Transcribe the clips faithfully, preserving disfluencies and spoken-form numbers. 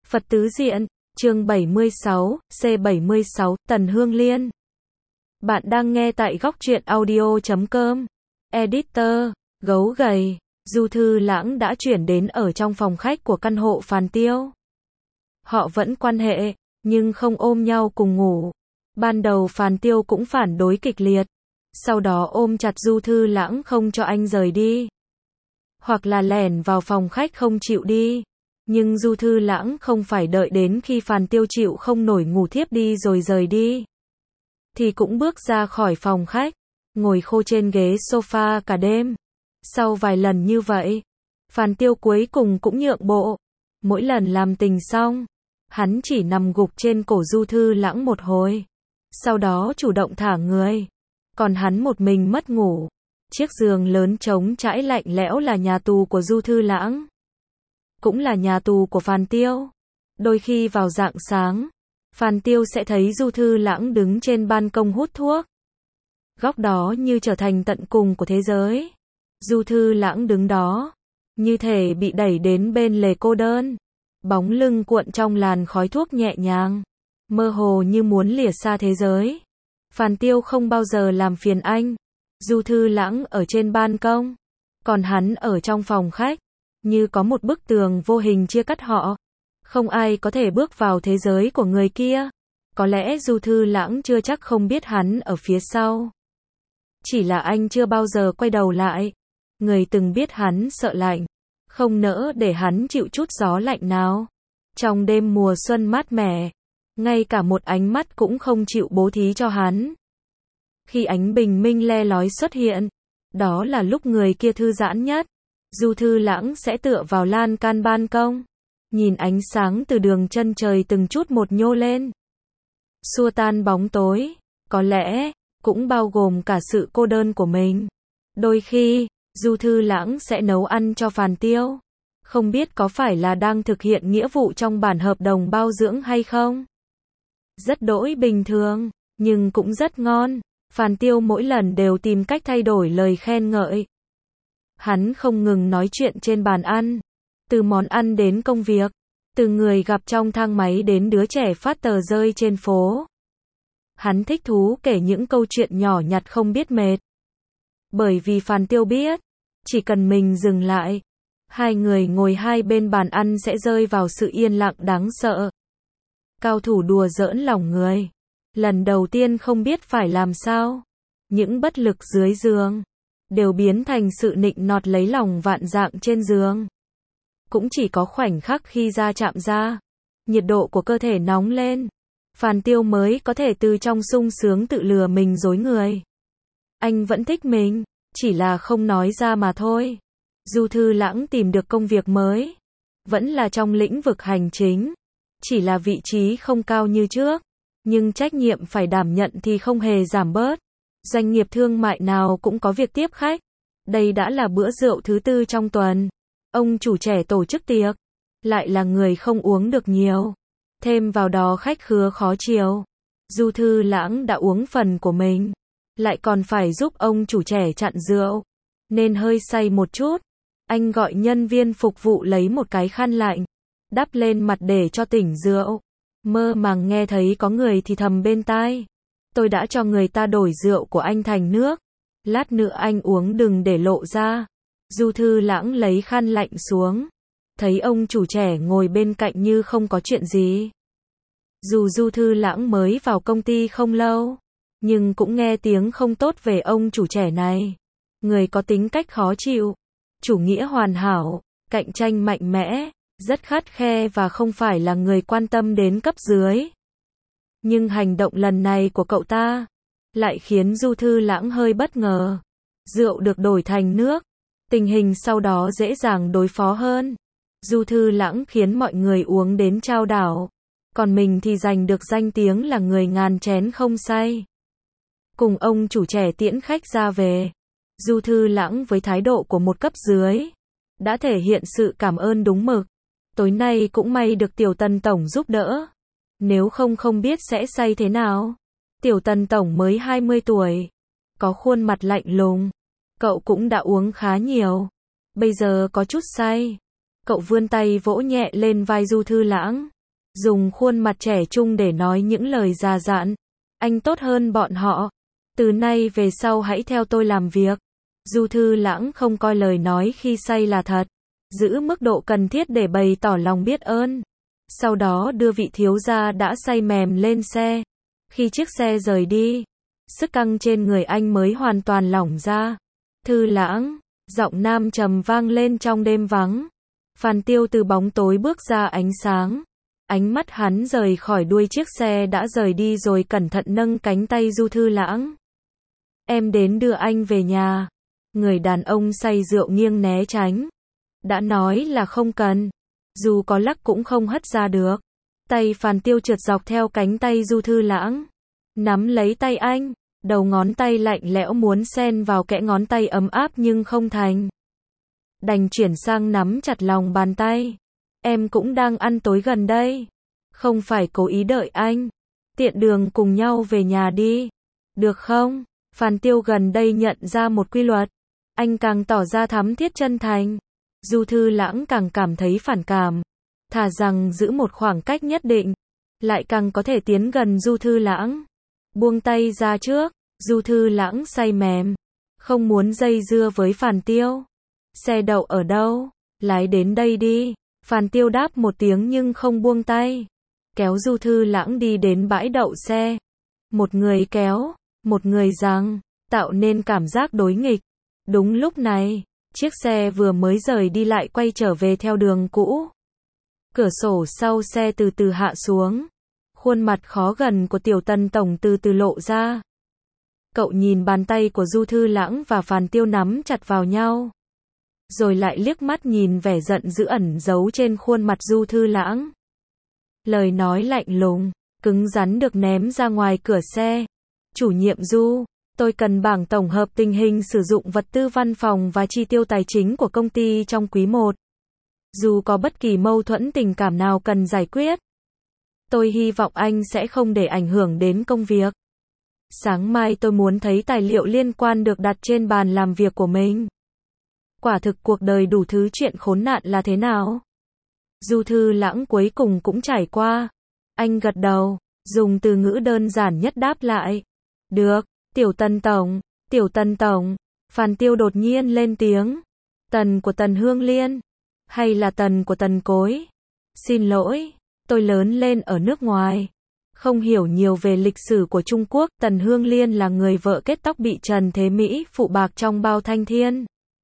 Phật tứ diện, chương bảy mươi sáu, C bảy mươi sáu, Tần Hương Liên. Bạn đang nghe tại góc truyện audio chấm com. Editor, gấu gầy, Du Thư Lãng đã chuyển đến ở trong phòng khách của căn hộ Phàn Tiêu. Họ vẫn quan hệ, nhưng không ôm nhau cùng ngủ. Ban đầu Phàn Tiêu cũng phản đối kịch liệt. Sau đó ôm chặt Du Thư Lãng không cho anh rời đi. Hoặc là lẻn vào phòng khách không chịu đi. Nhưng Du Thư Lãng không phải đợi đến khi Phàn Tiêu chịu không nổi ngủ thiếp đi rồi rời đi. Thì cũng bước ra khỏi phòng khách, ngồi khô trên ghế sofa cả đêm. Sau vài lần như vậy, Phàn Tiêu cuối cùng cũng nhượng bộ. Mỗi lần làm tình xong, hắn chỉ nằm gục trên cổ Du Thư Lãng một hồi. Sau đó chủ động thả người. Còn hắn một mình mất ngủ. Chiếc giường lớn trống trải lạnh lẽo là nhà tù của Du Thư Lãng. Cũng là nhà tù của Phàn Tiêu. Đôi khi vào rạng sáng, Phàn Tiêu sẽ thấy Du Thư Lãng đứng trên ban công hút thuốc. Góc đó như trở thành tận cùng của thế giới. Du Thư Lãng đứng đó, như thể bị đẩy đến bên lề cô đơn. Bóng lưng cuộn trong làn khói thuốc nhẹ nhàng, mơ hồ như muốn lìa xa thế giới. Phàn Tiêu không bao giờ làm phiền anh. Du Thư Lãng ở trên ban công, còn hắn ở trong phòng khách. Như có một bức tường vô hình chia cắt họ. Không ai có thể bước vào thế giới của người kia. Có lẽ Du Thư Lãng chưa chắc không biết hắn ở phía sau. Chỉ là anh chưa bao giờ quay đầu lại. Người từng biết hắn sợ lạnh, không nỡ để hắn chịu chút gió lạnh nào. Trong đêm mùa xuân mát mẻ, ngay cả một ánh mắt cũng không chịu bố thí cho hắn. Khi ánh bình minh le lói xuất hiện, đó là lúc người kia thư giãn nhất. Du Thư Lãng sẽ tựa vào lan can ban công, nhìn ánh sáng từ đường chân trời từng chút một nhô lên, xua tan bóng tối, có lẽ cũng bao gồm cả sự cô đơn của mình. Đôi khi, Du Thư Lãng sẽ nấu ăn cho Phàn Tiêu, không biết có phải là đang thực hiện nghĩa vụ trong bản hợp đồng bao dưỡng hay không. Rất đỗi bình thường, nhưng cũng rất ngon. Phàn Tiêu mỗi lần đều tìm cách thay đổi lời khen ngợi. Hắn không ngừng nói chuyện trên bàn ăn, từ món ăn đến công việc, từ người gặp trong thang máy đến đứa trẻ phát tờ rơi trên phố. Hắn thích thú kể những câu chuyện nhỏ nhặt không biết mệt. Bởi vì Phàn Tiêu biết, chỉ cần mình dừng lại, hai người ngồi hai bên bàn ăn sẽ rơi vào sự yên lặng đáng sợ. Cao thủ đùa giỡn lòng người. Lần đầu tiên không biết phải làm sao. Những bất lực dưới giường đều biến thành sự nịnh nọt lấy lòng vạn dạng trên giường. Cũng chỉ có khoảnh khắc khi da chạm da, nhiệt độ của cơ thể nóng lên, Phàn Tiêu mới có thể từ trong sung sướng tự lừa mình dối người. Anh vẫn thích mình, chỉ là không nói ra mà thôi. Du Thư Lãng tìm được công việc mới, vẫn là trong lĩnh vực hành chính, chỉ là vị trí không cao như trước, nhưng trách nhiệm phải đảm nhận thì không hề giảm bớt. Doanh nghiệp thương mại nào cũng có việc tiếp khách. Đây đã là bữa rượu thứ tư trong tuần. Ông chủ trẻ tổ chức tiệc, lại là người không uống được nhiều. Thêm vào đó khách khứa khó chiều. Du Thư Lãng đã uống phần của mình, lại còn phải giúp ông chủ trẻ chặn rượu, nên hơi say một chút. Anh gọi nhân viên phục vụ lấy một cái khăn lạnh, đắp lên mặt để cho tỉnh rượu. Mơ màng nghe thấy có người thì thầm bên tai. Tôi đã cho người ta đổi rượu của anh thành nước. Lát nữa anh uống đừng để lộ ra. Du Thư Lãng lấy khăn lạnh xuống. Thấy ông chủ trẻ ngồi bên cạnh như không có chuyện gì. Dù Du Thư Lãng mới vào công ty không lâu, nhưng cũng nghe tiếng không tốt về ông chủ trẻ này. Người có tính cách khó chịu, chủ nghĩa hoàn hảo, cạnh tranh mạnh mẽ, rất khắt khe và không phải là người quan tâm đến cấp dưới. Nhưng hành động lần này của cậu ta lại khiến Du Thư Lãng hơi bất ngờ. Rượu được đổi thành nước, tình hình sau đó dễ dàng đối phó hơn. Du Thư Lãng khiến mọi người uống đến chao đảo, còn mình thì giành được danh tiếng là người ngàn chén không say. Cùng ông chủ trẻ tiễn khách ra về, Du Thư Lãng với thái độ của một cấp dưới đã thể hiện sự cảm ơn đúng mực. Tối nay cũng may được Tiểu Tần tổng giúp đỡ. Nếu không không biết sẽ say thế nào. Tiểu Tần tổng mới hai mươi tuổi, có khuôn mặt lạnh lùng. Cậu cũng đã uống khá nhiều, bây giờ có chút say. Cậu vươn tay vỗ nhẹ lên vai Du Thư Lãng. dùng khuôn mặt trẻ trung để nói những lời già dặn. Anh tốt hơn bọn họ. Từ nay về sau hãy theo tôi làm việc. Du Thư Lãng không coi lời nói khi say là thật. Giữ mức độ cần thiết để bày tỏ lòng biết ơn. Sau đó đưa vị thiếu gia đã say mềm lên xe. Khi chiếc xe rời đi, sức căng trên người anh mới hoàn toàn lỏng ra. Thư Lãng, giọng nam trầm vang lên trong đêm vắng. Phan Tiêu từ bóng tối bước ra ánh sáng. Ánh mắt hắn rời khỏi đuôi chiếc xe đã rời đi rồi cẩn thận nâng cánh tay Du Thư Lãng. Em đến đưa anh về nhà. Người đàn ông say rượu nghiêng né tránh. Đã nói là không cần. Dù có lắc cũng không hất ra được. Tay Phan Tiêu trượt dọc theo cánh tay Du Thư Lãng. Nắm lấy tay anh. Đầu ngón tay lạnh lẽo muốn xen vào kẽ ngón tay ấm áp nhưng không thành. Đành chuyển sang nắm chặt lòng bàn tay. Em cũng đang ăn tối gần đây. Không phải cố ý đợi anh. Tiện đường cùng nhau về nhà đi. Được không? Phan Tiêu gần đây nhận ra một quy luật. Anh càng tỏ ra thắm thiết chân thành. Du Thư Lãng càng cảm thấy phản cảm. Thà rằng giữ một khoảng cách nhất định. Lại càng có thể tiến gần Du Thư Lãng. Buông tay ra trước. Du Thư Lãng say mềm. Không muốn dây dưa với Phan Tiêu. Xe đậu ở đâu? Lái đến đây đi. Phan Tiêu đáp một tiếng nhưng không buông tay. Kéo Du Thư Lãng đi đến bãi đậu xe. Một người kéo, một người giằng, tạo nên cảm giác đối nghịch. Đúng lúc này, chiếc xe vừa mới rời đi lại quay trở về theo đường cũ. Cửa sổ sau xe từ từ hạ xuống. Khuôn mặt khó gần của Tiểu Tần Tổng từ từ lộ ra. Cậu nhìn bàn tay của Du Thư Lãng và Phan Tiêu nắm chặt vào nhau. Rồi lại liếc mắt nhìn vẻ giận dữ ẩn giấu trên khuôn mặt Du Thư Lãng. Lời nói lạnh lùng, cứng rắn được ném ra ngoài cửa xe. Chủ nhiệm Du, tôi cần bảng tổng hợp tình hình sử dụng vật tư văn phòng và chi tiêu tài chính của công ty trong quý một. Dù có bất kỳ mâu thuẫn tình cảm nào cần giải quyết, tôi hy vọng anh sẽ không để ảnh hưởng đến công việc. Sáng mai tôi muốn thấy tài liệu liên quan được đặt trên bàn làm việc của mình. Quả thực cuộc đời đủ thứ chuyện khốn nạn là thế nào? Du Thư Lãng cuối cùng cũng trải qua. Anh gật đầu, dùng từ ngữ đơn giản nhất đáp lại. Được, Tiểu Tần Tổng, Tiểu Tần Tổng. Phan Tiêu đột nhiên lên tiếng. Tần của Tần Hương Liên? Hay là Tần của Tần Cối? Xin lỗi, tôi lớn lên ở nước ngoài. Không hiểu nhiều về lịch sử của Trung Quốc. Tần Hương Liên là người vợ kết tóc bị Trần Thế Mỹ phụ bạc trong bao thanh thiên.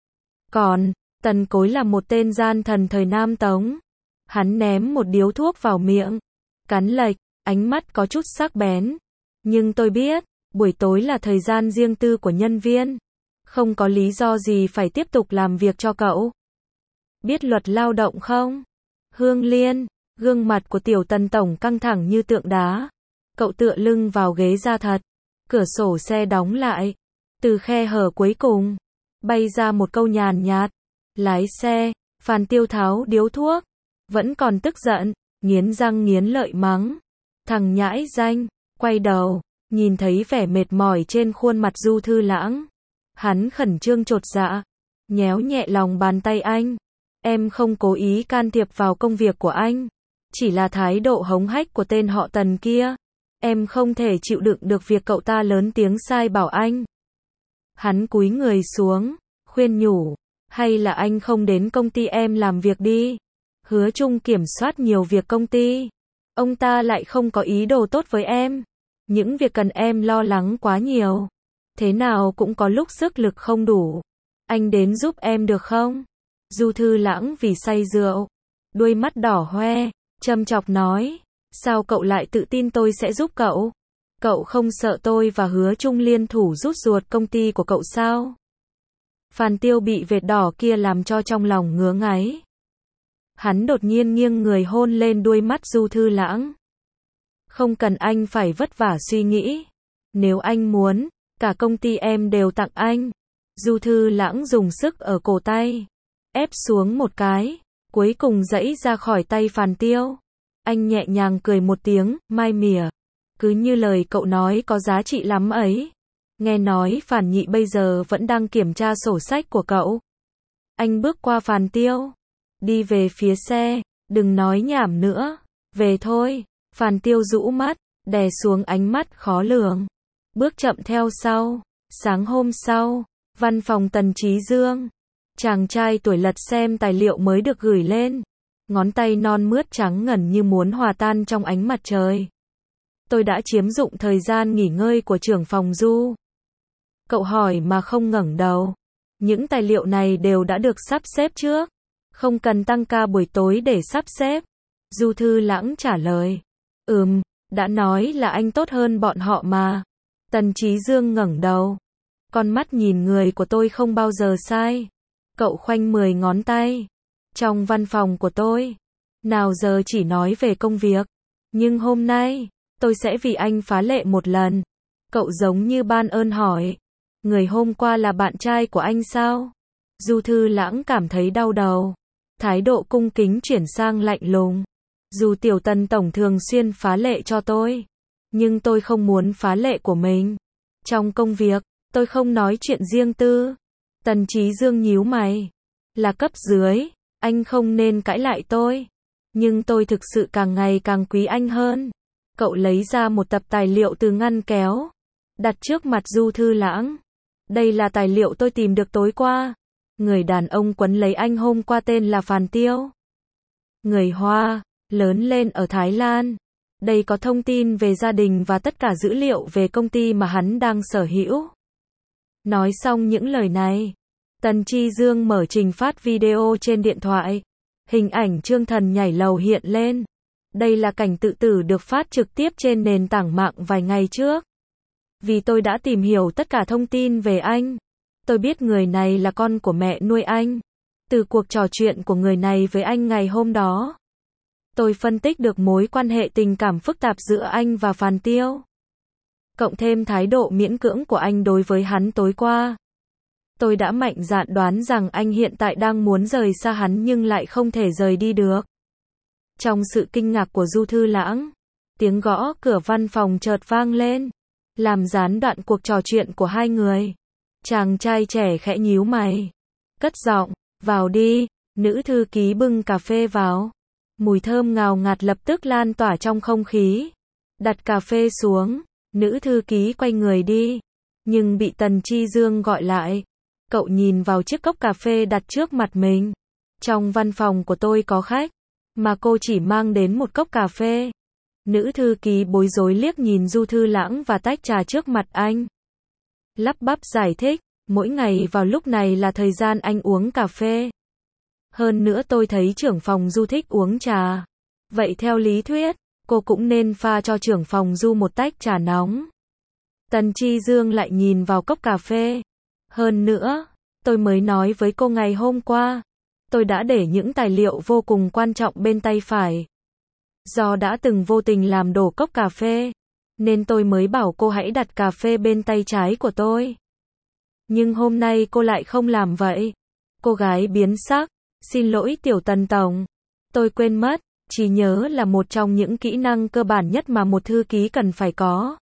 Còn, Tần Cối là một tên gian thần thời Nam Tống. Hắn ném một điếu thuốc vào miệng. Cắn lệch, ánh mắt có chút sắc bén. Nhưng tôi biết, buổi tối là thời gian riêng tư của nhân viên. Không có lý do gì phải tiếp tục làm việc cho cậu. Biết luật lao động không? Hương Liên, gương mặt của Tiểu Tần Tổng căng thẳng như tượng đá. Cậu tựa lưng vào ghế da thật. Cửa sổ xe đóng lại. Từ khe hở cuối cùng, bay ra một câu nhàn nhạt. Lái xe, Phan Tiêu tháo điếu thuốc. Vẫn còn tức giận, nghiến răng nghiến lợi mắng. Thằng nhãi danh, quay đầu, nhìn thấy vẻ mệt mỏi trên khuôn mặt Du Thư Lãng. Hắn khẩn trương chột dạ, nhéo nhẹ lòng bàn tay anh. Em không cố ý can thiệp vào công việc của anh. Chỉ là thái độ hống hách của tên họ Tần kia. Em không thể chịu đựng được việc cậu ta lớn tiếng sai bảo anh. Hắn cúi người xuống, khuyên nhủ. Hay là anh không đến công ty em làm việc đi. Hứa Trung kiểm soát nhiều việc công ty. Ông ta lại không có ý đồ tốt với em. Những việc cần em lo lắng quá nhiều. Thế nào cũng có lúc sức lực không đủ. Anh đến giúp em được không? Du Thư Lãng vì say rượu, đuôi mắt đỏ hoe, châm chọc nói. Sao cậu lại tự tin tôi sẽ giúp cậu? Cậu không sợ tôi và Hứa Trung liên thủ rút ruột công ty của cậu sao? Phan Tiêu bị vệt đỏ kia làm cho trong lòng ngứa ngáy. Hắn đột nhiên nghiêng người hôn lên đuôi mắt Du Thư Lãng. Không cần anh phải vất vả suy nghĩ. Nếu anh muốn, cả công ty em đều tặng anh. Du Thư Lãng dùng sức ở cổ tay, ép xuống một cái, cuối cùng giãy ra khỏi tay Phan Tiêu. Anh nhẹ nhàng cười một tiếng, mai mỉa. Cứ như lời cậu nói có giá trị lắm ấy. Nghe nói Phan Nhị bây giờ vẫn đang kiểm tra sổ sách của cậu. Anh bước qua Phan Tiêu, đi về phía xe, đừng nói nhảm nữa. Về thôi. Phàn Tiêu rũ mắt, đè xuống ánh mắt khó lường. Bước chậm theo sau. Sáng hôm sau, văn phòng Tần Chí Dương. Chàng trai tuổi lật xem tài liệu mới được gửi lên. Ngón tay non mướt trắng ngần như muốn hòa tan trong ánh mặt trời. Tôi đã chiếm dụng thời gian nghỉ ngơi của trưởng phòng Du. Cậu hỏi mà không ngẩng đầu. Những tài liệu này đều đã được sắp xếp trước. Không cần tăng ca buổi tối để sắp xếp. Du Thư Lãng trả lời. Ừm, đã nói là anh tốt hơn bọn họ mà. Tần Chí Dương ngẩng đầu. Con mắt nhìn người của tôi không bao giờ sai. Cậu khoanh mười ngón tay. Trong văn phòng của tôi, nào giờ chỉ nói về công việc. Nhưng hôm nay, tôi sẽ vì anh phá lệ một lần. Cậu giống như ban ơn hỏi. Người hôm qua là bạn trai của anh sao? Du Thư Lãng cảm thấy đau đầu. Thái độ cung kính chuyển sang lạnh lùng. Dù tiểu Tần tổng thường xuyên phá lệ cho tôi, nhưng tôi không muốn phá lệ của mình. Trong công việc, tôi không nói chuyện riêng tư. Tần Chí Dương nhíu mày. Là cấp dưới, anh không nên cãi lại tôi. Nhưng tôi thực sự càng ngày càng quý anh hơn. Cậu lấy ra một tập tài liệu từ ngăn kéo. Đặt trước mặt Du Thư Lãng. Đây là tài liệu tôi tìm được tối qua. Người đàn ông quấn lấy anh hôm qua tên là Phàn Tiêu. Người Hoa, lớn lên ở Thái Lan. Đây có thông tin về gia đình và tất cả dữ liệu về công ty mà hắn đang sở hữu. Nói xong những lời này, Tần Chí Dương mở trình phát video trên điện thoại. Hình ảnh Trương Thần nhảy lầu hiện lên. Đây là cảnh tự tử được phát trực tiếp trên nền tảng mạng vài ngày trước. Vì tôi đã tìm hiểu tất cả thông tin về anh. Tôi biết người này là con của mẹ nuôi anh. Từ cuộc trò chuyện của người này với anh ngày hôm đó, tôi phân tích được mối quan hệ tình cảm phức tạp giữa anh và Phàn Tiêu. Cộng thêm thái độ miễn cưỡng của anh đối với hắn tối qua. Tôi đã mạnh dạn đoán rằng anh hiện tại đang muốn rời xa hắn nhưng lại không thể rời đi được. Trong sự kinh ngạc của Du Thư Lãng, tiếng gõ cửa văn phòng chợt vang lên, làm gián đoạn cuộc trò chuyện của hai người. Chàng trai trẻ khẽ nhíu mày, cất giọng, vào đi. Nữ thư ký bưng cà phê vào. Mùi thơm ngào ngạt lập tức lan tỏa trong không khí. Đặt cà phê xuống, nữ thư ký quay người đi, nhưng bị Tần Chí Dương gọi lại. Cậu nhìn vào chiếc cốc cà phê đặt trước mặt mình. Trong văn phòng của tôi có khách, mà cô chỉ mang đến một cốc cà phê. Nữ thư ký bối rối liếc nhìn Du Thư Lãng và tách trà trước mặt anh. Lắp bắp giải thích, mỗi ngày vào lúc này là thời gian anh uống cà phê. Hơn nữa tôi thấy trưởng phòng Du thích uống trà. Vậy theo lý thuyết, cô cũng nên pha cho trưởng phòng Du một tách trà nóng. Tần Chí Dương lại nhìn vào cốc cà phê. Hơn nữa, tôi mới nói với cô ngày hôm qua, tôi đã để những tài liệu vô cùng quan trọng bên tay phải. Do đã từng vô tình làm đổ cốc cà phê, nên tôi mới bảo cô hãy đặt cà phê bên tay trái của tôi. Nhưng hôm nay cô lại không làm vậy. Cô gái biến sắc, xin lỗi tiểu Tần tổng. Tôi quên mất, trí nhớ là một trong những kỹ năng cơ bản nhất mà một thư ký cần phải có.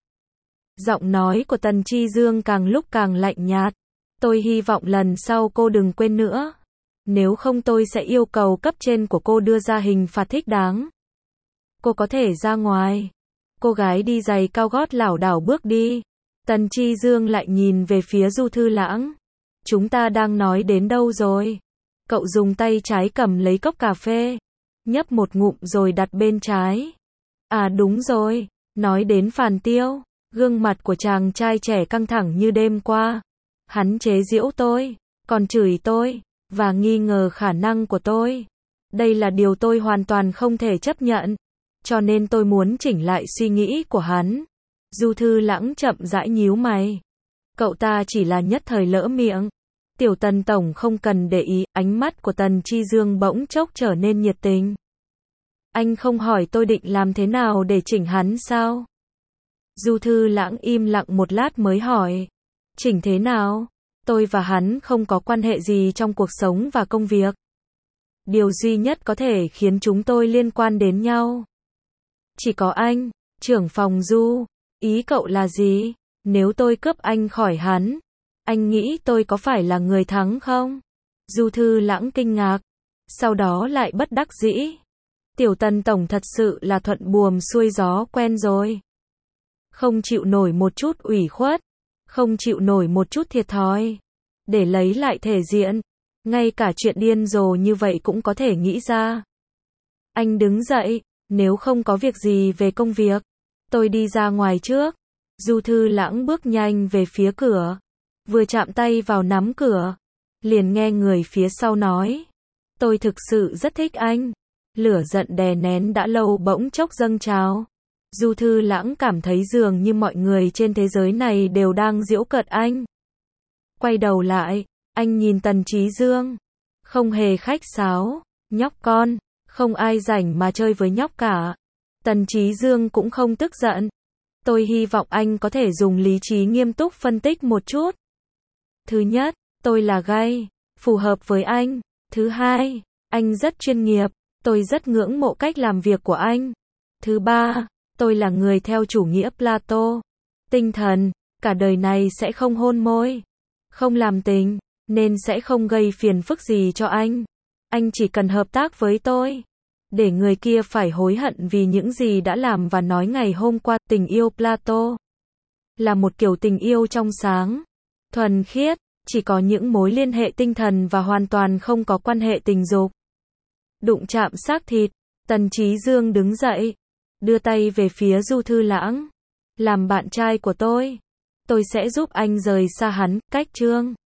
Giọng nói của Tần Chí Dương càng lúc càng lạnh nhạt. Tôi hy vọng lần sau cô đừng quên nữa. Nếu không tôi sẽ yêu cầu cấp trên của cô đưa ra hình phạt thích đáng. Cô có thể ra ngoài. Cô gái đi giày cao gót lảo đảo bước đi. Tần Chí Dương lại nhìn về phía Du Thư Lãng. Chúng ta đang nói đến đâu rồi? Cậu dùng tay trái cầm lấy cốc cà phê, nhấp một ngụm rồi đặt bên trái. À đúng rồi, nói đến Phàn Tiêu. Gương mặt của chàng trai trẻ căng thẳng như đêm qua. Hắn chế giễu tôi, còn chửi tôi, và nghi ngờ khả năng của tôi. Đây là điều tôi hoàn toàn không thể chấp nhận. Cho nên tôi muốn chỉnh lại suy nghĩ của hắn. Du Thư Lãng chậm rãi nhíu mày. Cậu ta chỉ là nhất thời lỡ miệng. Tiểu Tần tổng không cần để ý. Ánh mắt của Tần Chí Dương bỗng chốc trở nên nhiệt tình. Anh không hỏi tôi định làm thế nào để chỉnh hắn sao? Du Thư Lãng im lặng một lát mới hỏi. Chỉnh thế nào? Tôi và hắn không có quan hệ gì trong cuộc sống và công việc. Điều duy nhất có thể khiến chúng tôi liên quan đến nhau chỉ có anh, trưởng phòng Du. Ý cậu là gì? Nếu tôi cướp anh khỏi hắn, anh nghĩ tôi có phải là người thắng không? Du Thư Lãng kinh ngạc, sau đó lại bất đắc dĩ. Tiểu Tần tổng thật sự là thuận buồm xuôi gió quen rồi. Không chịu nổi một chút ủy khuất, không chịu nổi một chút thiệt thòi. Để lấy lại thể diện, ngay cả chuyện điên rồ như vậy cũng có thể nghĩ ra. Anh đứng dậy, nếu không có việc gì về công việc, tôi đi ra ngoài trước. Du Thư Lãng bước nhanh về phía cửa, vừa chạm tay vào nắm cửa, liền nghe người phía sau nói, tôi thực sự rất thích anh. Lửa giận đè nén đã lâu bỗng chốc dâng trào. Du Thư Lãng cảm thấy dường như mọi người trên thế giới này đều đang giễu cợt anh. Quay đầu lại, anh nhìn Tần Trí Dương, không hề khách sáo, nhóc con, không ai rảnh mà chơi với nhóc cả. Tần Trí Dương cũng không tức giận. Tôi hy vọng anh có thể dùng lý trí nghiêm túc phân tích một chút. Thứ nhất, tôi là gay, phù hợp với anh. Thứ hai, anh rất chuyên nghiệp, tôi rất ngưỡng mộ cách làm việc của anh. Thứ ba, tôi là người theo chủ nghĩa Plato. Tinh thần, cả đời này sẽ không hôn môi, không làm tình, nên sẽ không gây phiền phức gì cho anh. Anh chỉ cần hợp tác với tôi, để người kia phải hối hận vì những gì đã làm và nói ngày hôm qua. Tình yêu Plato là một kiểu tình yêu trong sáng, thuần khiết, chỉ có những mối liên hệ tinh thần và hoàn toàn không có quan hệ tình dục. Đụng chạm xác thịt, Tần Trí Dương đứng dậy, đưa tay về phía Du Thư Lãng. Làm bạn trai của tôi, tôi sẽ giúp anh rời xa hắn. Cách chương